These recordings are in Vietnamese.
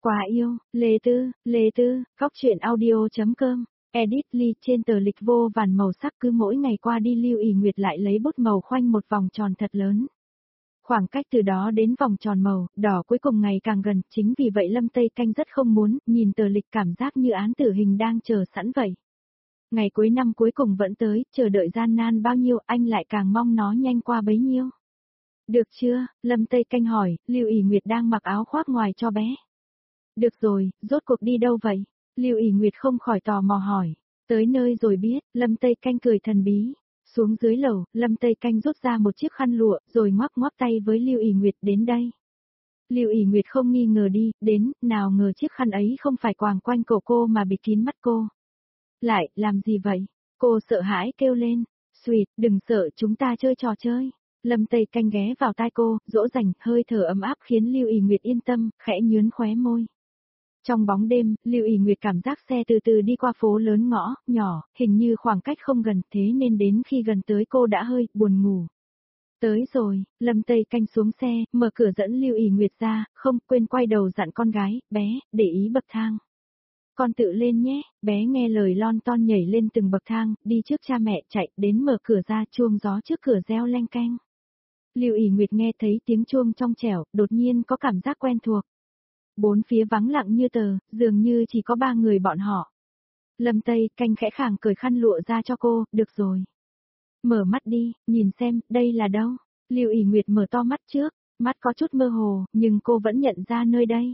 Quá yêu, Lê Tư, góc truyện audio.com, edit ly trên tờ lịch vô vàn màu sắc cứ mỗi ngày qua đi Lưu Ý Nguyệt lại lấy bút màu khoanh một vòng tròn thật lớn. Khoảng cách từ đó đến vòng tròn màu, đỏ cuối cùng ngày càng gần, chính vì vậy Lâm Tây Canh rất không muốn, nhìn tờ lịch cảm giác như án tử hình đang chờ sẵn vậy. Ngày cuối năm cuối cùng vẫn tới, chờ đợi gian nan bao nhiêu anh lại càng mong nó nhanh qua bấy nhiêu. Được chưa, Lâm Tây Canh hỏi, Lưu Ý Nguyệt đang mặc áo khoác ngoài cho bé. Được rồi, rốt cuộc đi đâu vậy? Lưu Ý Nguyệt không khỏi tò mò hỏi. Tới nơi rồi biết, Lâm Tây Canh cười thần bí. Xuống dưới lầu, Lâm Tây Canh rút ra một chiếc khăn lụa, rồi ngoắc ngoắc tay với Lưu Ý Nguyệt đến đây. Lưu Ý Nguyệt không nghi ngờ đi, đến, nào ngờ chiếc khăn ấy không phải quàng quanh cổ cô mà bịt kín mắt cô. Lại, làm gì vậy? Cô sợ hãi kêu lên. Sweet, đừng sợ, chúng ta chơi trò chơi. Lâm Tây Canh ghé vào tai cô, dỗ dành, hơi thở ấm áp khiến Lưu Ý Nguyệt yên tâm, khẽ nhướn khóe môi. Trong bóng đêm, Lưu Ý Nguyệt cảm giác xe từ từ đi qua phố lớn ngõ, nhỏ, hình như khoảng cách không gần thế nên đến khi gần tới cô đã hơi buồn ngủ. Tới rồi, Lâm Tây Canh xuống xe, mở cửa dẫn Lưu Ý Nguyệt ra, không quên quay đầu dặn con gái, bé, để ý bậc thang. Con tự lên nhé, bé nghe lời lon ton nhảy lên từng bậc thang, đi trước cha mẹ chạy đến mở cửa ra chuông gió trước cửa reo leng keng. Lưu Ý Nguyệt nghe thấy tiếng chuông trong trẻo, đột nhiên có cảm giác quen thuộc. Bốn phía vắng lặng như tờ, dường như chỉ có ba người bọn họ. Lâm Tây Canh khẽ khàng cởi khăn lụa ra cho cô, được rồi. Mở mắt đi, nhìn xem, đây là đâu? Lưu Ý Nguyệt mở to mắt trước, mắt có chút mơ hồ, nhưng cô vẫn nhận ra nơi đây.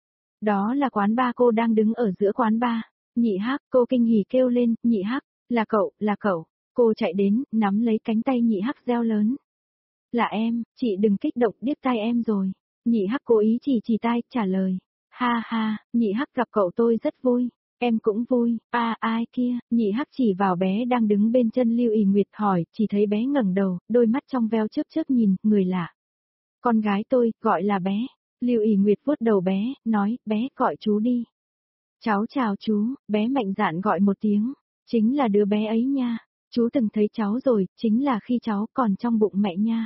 Đó là quán bar, cô đang đứng ở giữa quán bar. Nhị Hắc, cô kinh hỉ kêu lên, Nhị Hắc, là cậu. Cô chạy đến, nắm lấy cánh tay Nhị Hắc reo lớn. Là em, chị đừng kích động, điếc tai em rồi. Nhị Hắc cố ý chỉ tai, trả lời. Ha ha, Nhị Hắc gặp cậu tôi rất vui, em cũng vui, ai kia, Nhị Hắc chỉ vào bé đang đứng bên chân Lưu Ý Nguyệt hỏi, chỉ thấy bé ngẩng đầu, đôi mắt trong veo chớp chớp nhìn, người lạ. Con gái tôi, gọi là bé. Lưu Ý Nguyệt vuốt đầu bé, nói, bé, gọi chú đi. Cháu chào chú, bé mạnh dạn gọi một tiếng, chính là đứa bé ấy nha, chú từng thấy cháu rồi, chính là khi cháu còn trong bụng mẹ nha.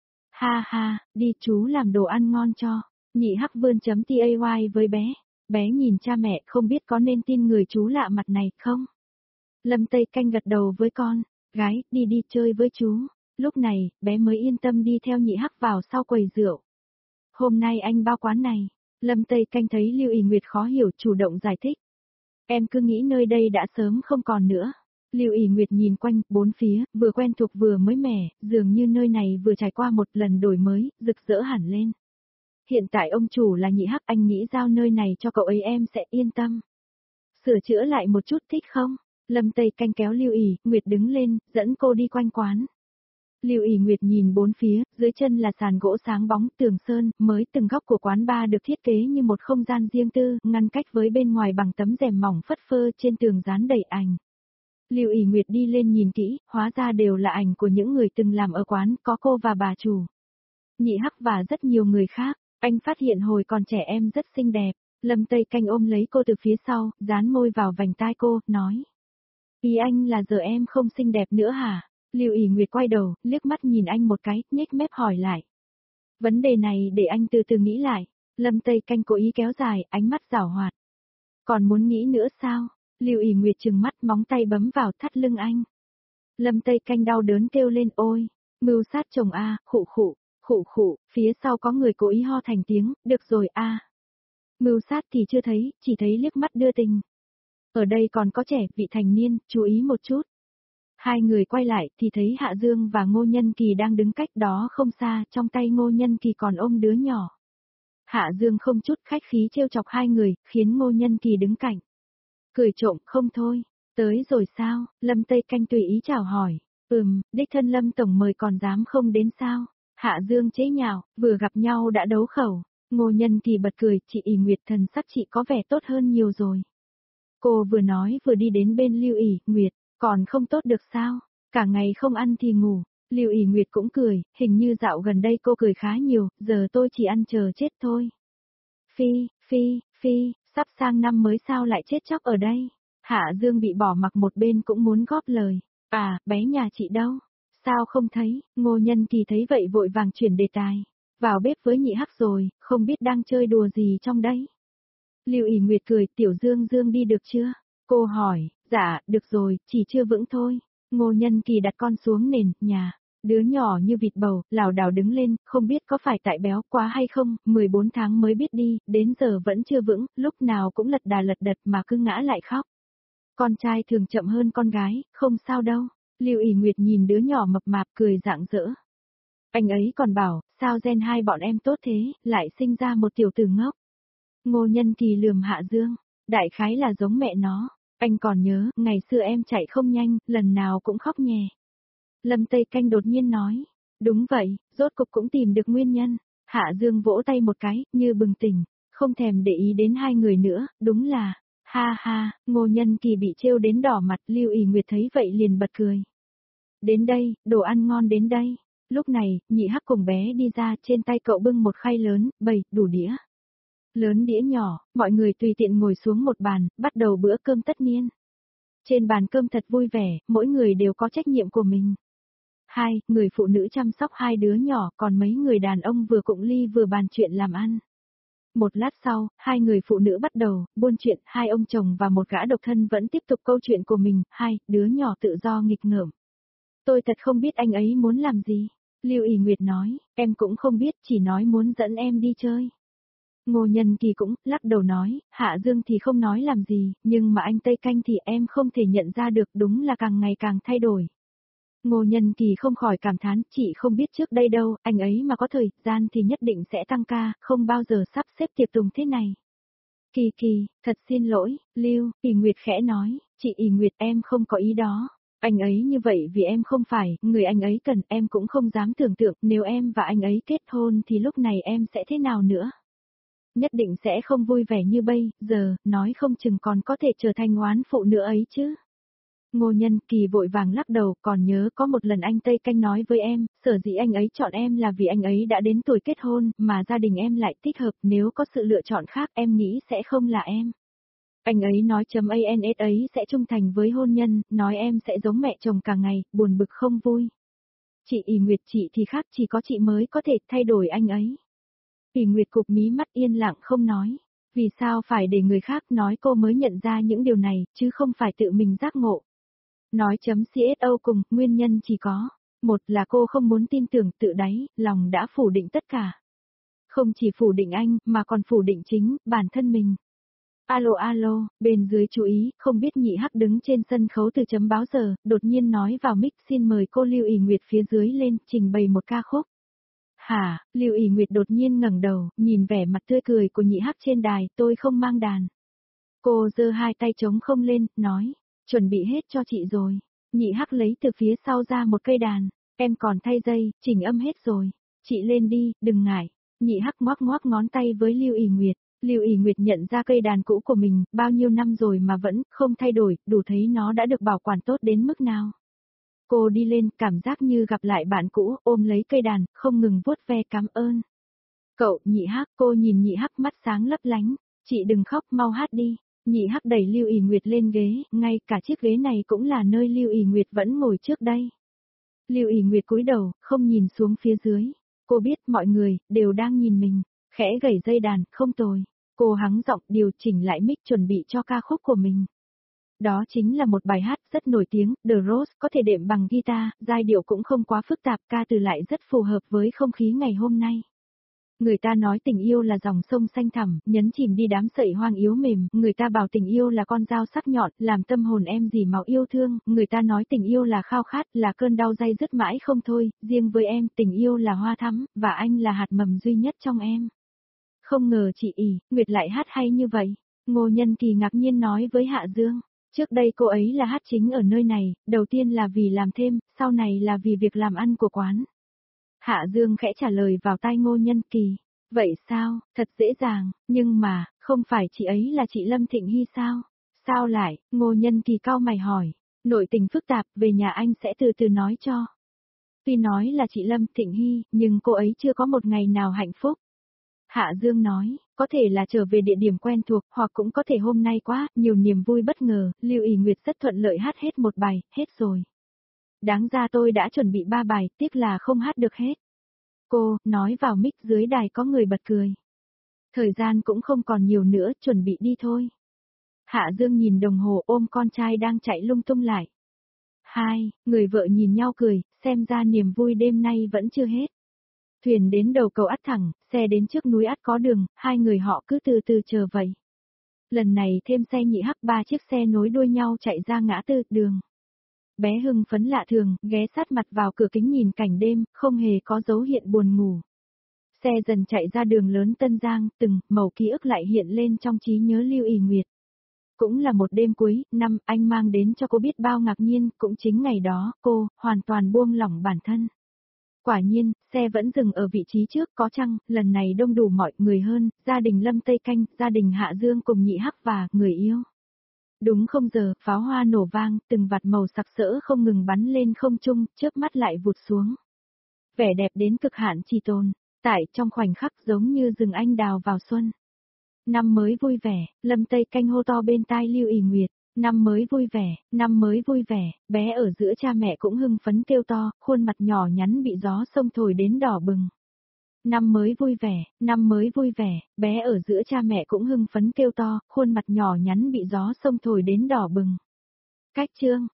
Ha ha, đi chú làm đồ ăn ngon cho. Nhị Hắc vươn.tay với bé nhìn cha mẹ không biết có nên tin người chú lạ mặt này không? Lâm Tây Canh gật đầu với con, gái, đi chơi với chú. Lúc này, bé mới yên tâm đi theo Nhị Hắc vào sau quầy rượu. Hôm nay anh bao quán này. Lâm Tây Canh thấy Lưu Ý Nguyệt khó hiểu chủ động giải thích. Em cứ nghĩ nơi đây đã sớm không còn nữa. Lưu Ý Nguyệt nhìn quanh, bốn phía, vừa quen thuộc vừa mới mẻ, dường như nơi này vừa trải qua một lần đổi mới, rực rỡ hẳn lên. Hiện tại ông chủ là Nhị Hắc, anh nghĩ giao nơi này cho cậu ấy em sẽ yên tâm. Sửa chữa lại một chút thích không? Lâm Tây Canh kéo Lưu Ý Nguyệt đứng lên, dẫn cô đi quanh quán. Lưu Ý Nguyệt nhìn bốn phía, dưới chân là sàn gỗ sáng bóng, tường sơn, mới từng góc của quán bar được thiết kế như một không gian riêng tư, ngăn cách với bên ngoài bằng tấm rèm mỏng phất phơ trên tường dán đầy ảnh. Lưu Ý Nguyệt đi lên nhìn kỹ, hóa ra đều là ảnh của những người từng làm ở quán, có cô và bà chủ. Nhị Hắc và rất nhiều người khác, anh phát hiện hồi còn trẻ em rất xinh đẹp. Lâm Tây Canh ôm lấy cô từ phía sau, dán môi vào vành tai cô, nói. Ý anh là giờ em không xinh đẹp nữa hả? Lưu Ý Nguyệt quay đầu, liếc mắt nhìn anh một cái, nhếch mép hỏi lại. Vấn đề này để anh từ từ nghĩ lại. Lâm Tây Canh cố ý kéo dài, ánh mắt giảo hoạt. Còn muốn nghĩ nữa sao? Lưu Ý Nguyệt trừng mắt, móng tay bấm vào thắt lưng anh. Lâm Tây Canh đau đớn kêu lên, ôi, mưu sát chồng a, khụ, phía sau có người cố ý ho thành tiếng, được rồi a. Mưu sát thì chưa thấy, chỉ thấy liếc mắt đưa tình. Ở đây còn có trẻ, vị thành niên, chú ý một chút. Hai người quay lại thì thấy Hạ Dương và Ngô Nhân Kỳ đang đứng cách đó không xa, trong tay Ngô Nhân Kỳ còn ôm đứa nhỏ. Hạ Dương không chút khách khí trêu chọc hai người, khiến Ngô Nhân Kỳ đứng cạnh. Cười trộm, không thôi, tới rồi sao? Lâm Tây Canh tùy ý chào hỏi. Đích thân Lâm Tổng mời còn dám không đến sao? Hạ Dương chế nhạo, vừa gặp nhau đã đấu khẩu. Ngô Nhân Kỳ bật cười, chị Ý Nguyệt, thần sắc chị có vẻ tốt hơn nhiều rồi. Cô vừa nói vừa đi đến bên Lưu Ý Nguyệt, còn không tốt được sao? Cả ngày không ăn thì ngủ. Lưu Ý Nguyệt cũng cười, hình như dạo gần đây cô cười khá nhiều, giờ tôi chỉ ăn chờ chết thôi. Phi, sắp sang năm mới sao lại chết chóc ở đây? Hạ Dương bị bỏ mặc một bên cũng muốn góp lời. À, bé nhà chị đâu? Sao không thấy? Ngô Nhân Kỳ thấy vậy vội vàng chuyển đề tài. Vào bếp với Nhị Hắc rồi, không biết đang chơi đùa gì trong đấy. Lưu ỷ Nguyệt cười, Tiểu Dương Dương đi được chưa? Cô hỏi, dạ, được rồi, chỉ chưa vững thôi. Ngô Nhân Kỳ đặt con xuống nền, nhà. Đứa nhỏ như vịt bầu, lảo đảo đứng lên, không biết có phải tại béo quá hay không, 14 tháng mới biết đi, đến giờ vẫn chưa vững, lúc nào cũng lật đà lật đật mà cứ ngã lại khóc. Con trai thường chậm hơn con gái, không sao đâu. Lưu ỷ Nguyệt nhìn đứa nhỏ mập mạp cười rạng rỡ. Anh ấy còn bảo, sao gen hai bọn em tốt thế, lại sinh ra một tiểu tử ngốc. Ngô Nhân Kỳ lườm Hạ Dương, đại khái là giống mẹ nó. Anh còn nhớ, ngày xưa em chạy không nhanh, lần nào cũng khóc nhè. Lâm Tây Canh đột nhiên nói, đúng vậy, rốt cục cũng tìm được nguyên nhân. Hạ Dương vỗ tay một cái, như bừng tỉnh, không thèm để ý đến hai người nữa, đúng là, ha ha, Ngô Nhân Kỳ bị trêu đến đỏ mặt, Lưu ỷ Nguyệt thấy vậy liền bật cười. Đến đây, đồ ăn ngon đến đây. Lúc này, Nhị Hắc cùng bé đi ra, trên tay cậu bưng một khay lớn, bầy, đủ đĩa. Lớn đĩa nhỏ, mọi người tùy tiện ngồi xuống một bàn, bắt đầu bữa cơm tất niên. Trên bàn cơm thật vui vẻ, mỗi người đều có trách nhiệm của mình. Hai, người phụ nữ chăm sóc hai đứa nhỏ, còn mấy người đàn ông vừa cụng ly vừa bàn chuyện làm ăn. Một lát sau, hai người phụ nữ bắt đầu buôn chuyện, hai ông chồng và một gã độc thân vẫn tiếp tục câu chuyện của mình, hai đứa nhỏ tự do nghịch ngợm. Tôi thật không biết anh ấy muốn làm gì. Lưu ỷ Nguyệt nói, em cũng không biết, chỉ nói muốn dẫn em đi chơi. Ngô Nhân Kỳ cũng lắc đầu nói, Hạ Dương thì không nói làm gì, nhưng mà anh Tây Canh thì em không thể nhận ra được, đúng là càng ngày càng thay đổi. Ngô Nhân Kỳ không khỏi cảm thán, chị không biết trước đây đâu, anh ấy mà có thời gian thì nhất định sẽ tăng ca, không bao giờ sắp xếp tiệc tùng thế này. Kỳ Kỳ, thật xin lỗi, Lưu ỷ Nguyệt khẽ nói, chị ỷ Nguyệt em không có ý đó. Anh ấy như vậy vì em không phải, người anh ấy cần, em cũng không dám tưởng tượng, nếu em và anh ấy kết hôn thì lúc này em sẽ thế nào nữa. Nhất định sẽ không vui vẻ như bây giờ, nói không chừng còn có thể trở thành oán phụ nữa ấy chứ. Ngô Nhân Kỳ vội vàng lắc đầu, còn nhớ có một lần anh Tây Canh nói với em, sở dĩ anh ấy chọn em là vì anh ấy đã đến tuổi kết hôn, mà gia đình em lại thích hợp, nếu có sự lựa chọn khác em nghĩ sẽ không là em. Anh ấy nói ANS ấy sẽ trung thành với hôn nhân, nói em sẽ giống mẹ chồng cả ngày, buồn bực không vui. Chị ỷ Nguyệt chị thì khác, chỉ có chị mới có thể thay đổi anh ấy. ỷ Nguyệt cụp mí mắt yên lặng không nói. Vì sao phải để người khác nói cô mới nhận ra những điều này, chứ không phải tự mình giác ngộ. Nói CSO cùng, nguyên nhân chỉ có. Một là cô không muốn tin tưởng tự đáy, lòng đã phủ định tất cả. Không chỉ phủ định anh, mà còn phủ định chính, bản thân mình. Alo alo, bên dưới chú ý, không biết Nhị Hắc đứng trên sân khấu từ chấm báo giờ, đột nhiên nói vào mic xin mời cô Lưu ỷ Nguyệt phía dưới lên, trình bày một ca khúc. Hả, Lưu ỷ Nguyệt đột nhiên ngẩng đầu, nhìn vẻ mặt tươi cười của Nhị Hắc trên đài, tôi không mang đàn. Cô giơ hai tay trống không lên, nói, chuẩn bị hết cho chị rồi. Nhị Hắc lấy từ phía sau ra một cây đàn, em còn thay dây, chỉnh âm hết rồi. Chị lên đi, đừng ngại. Nhị Hắc ngoắc ngoắc ngón tay với Lưu ỷ Nguyệt. Lưu ỷ Nguyệt nhận ra cây đàn cũ của mình, bao nhiêu năm rồi mà vẫn không thay đổi, đủ thấy nó đã được bảo quản tốt đến mức nào. Cô đi lên, cảm giác như gặp lại bạn cũ, ôm lấy cây đàn, không ngừng vuốt ve cảm ơn. Cậu, Nhị Hắc, cô nhìn Nhị Hắc mắt sáng lấp lánh, chị đừng khóc, mau hát đi. Nhị Hắc đẩy Lưu ỷ Nguyệt lên ghế, ngay cả chiếc ghế này cũng là nơi Lưu ỷ Nguyệt vẫn ngồi trước đây. Lưu ỷ Nguyệt cúi đầu, không nhìn xuống phía dưới. Cô biết mọi người đều đang nhìn mình, khẽ gảy dây đàn, không tồi. Cô hắng giọng điều chỉnh lại mic chuẩn bị cho ca khúc của mình. Đó chính là một bài hát rất nổi tiếng, The Rose, có thể đệm bằng guitar, giai điệu cũng không quá phức tạp, ca từ lại rất phù hợp với không khí ngày hôm nay. Người ta nói tình yêu là dòng sông xanh thẳm, nhấn chìm đi đám sậy hoang yếu mềm, người ta bảo tình yêu là con dao sắc nhọn, làm tâm hồn em dỉ máu yêu thương, người ta nói tình yêu là khao khát, là cơn đau day dứt mãi không thôi, riêng với em, tình yêu là hoa thắm, và anh là hạt mầm duy nhất trong em. Không ngờ chị ỷ Nguyệt lại hát hay như vậy. Ngô Nhân Kỳ ngạc nhiên nói với Hạ Dương. Trước đây cô ấy là hát chính ở nơi này, đầu tiên là vì làm thêm, sau này là vì việc làm ăn của quán. Hạ Dương khẽ trả lời vào tai Ngô Nhân Kỳ. Vậy sao, thật dễ dàng, nhưng mà, không phải chị ấy là chị Lâm Thịnh Hy sao? Sao lại, Ngô Nhân Kỳ cau mày hỏi. Nội tình phức tạp, về nhà anh sẽ từ từ nói cho. Tuy nói là chị Lâm Thịnh Hy, nhưng cô ấy chưa có một ngày nào hạnh phúc. Hạ Dương nói, có thể là trở về địa điểm quen thuộc, hoặc cũng có thể hôm nay quá, nhiều niềm vui bất ngờ, Lưu ỷ Nguyệt rất thuận lợi hát hết một bài, hết rồi. Đáng ra tôi đã chuẩn bị 3 bài, tiếc là không hát được hết. Cô, nói vào mic dưới đài có người bật cười. Thời gian cũng không còn nhiều nữa, chuẩn bị đi thôi. Hạ Dương nhìn đồng hồ ôm con trai đang chạy lung tung lại. Hai, người vợ nhìn nhau cười, xem ra niềm vui đêm nay vẫn chưa hết. Thuyền đến đầu cầu ắt thẳng, xe đến trước núi ắt có đường, hai người họ cứ từ từ chờ vậy. Lần này thêm xe nhị hắc, ba chiếc xe nối đuôi nhau chạy ra ngã tư đường. Bé hưng phấn lạ thường, ghé sát mặt vào cửa kính nhìn cảnh đêm, không hề có dấu hiện buồn ngủ. Xe dần chạy ra đường lớn Tân Giang, từng mẩu ký ức lại hiện lên trong trí nhớ Lưu ỷ Nguyệt. Cũng là một đêm cuối năm, anh mang đến cho cô biết bao ngạc nhiên, cũng chính ngày đó, cô hoàn toàn buông lỏng bản thân. Quả nhiên, xe vẫn dừng ở vị trí trước, có chăng, lần này đông đủ mọi người hơn, gia đình Lâm Tây Canh, gia đình Hạ Dương cùng nhị hắc và người yêu. Đúng không giờ, pháo hoa nổ vang, từng vạt màu sặc sỡ không ngừng bắn lên không trung, chớp mắt lại vụt xuống. Vẻ đẹp đến cực hạn chỉ tồn, tại trong khoảnh khắc giống như rừng anh đào vào xuân. Năm mới vui vẻ, Lâm Tây Canh hô to bên tai Lưu ỷ Nguyệt. Năm mới vui vẻ, năm mới vui vẻ, bé ở giữa cha mẹ cũng hưng phấn kêu to, khuôn mặt nhỏ nhắn bị gió sông thổi đến đỏ bừng. Năm mới vui vẻ, năm mới vui vẻ, bé ở giữa cha mẹ cũng hưng phấn kêu to, khuôn mặt nhỏ nhắn bị gió sông thổi đến đỏ bừng. Cách chương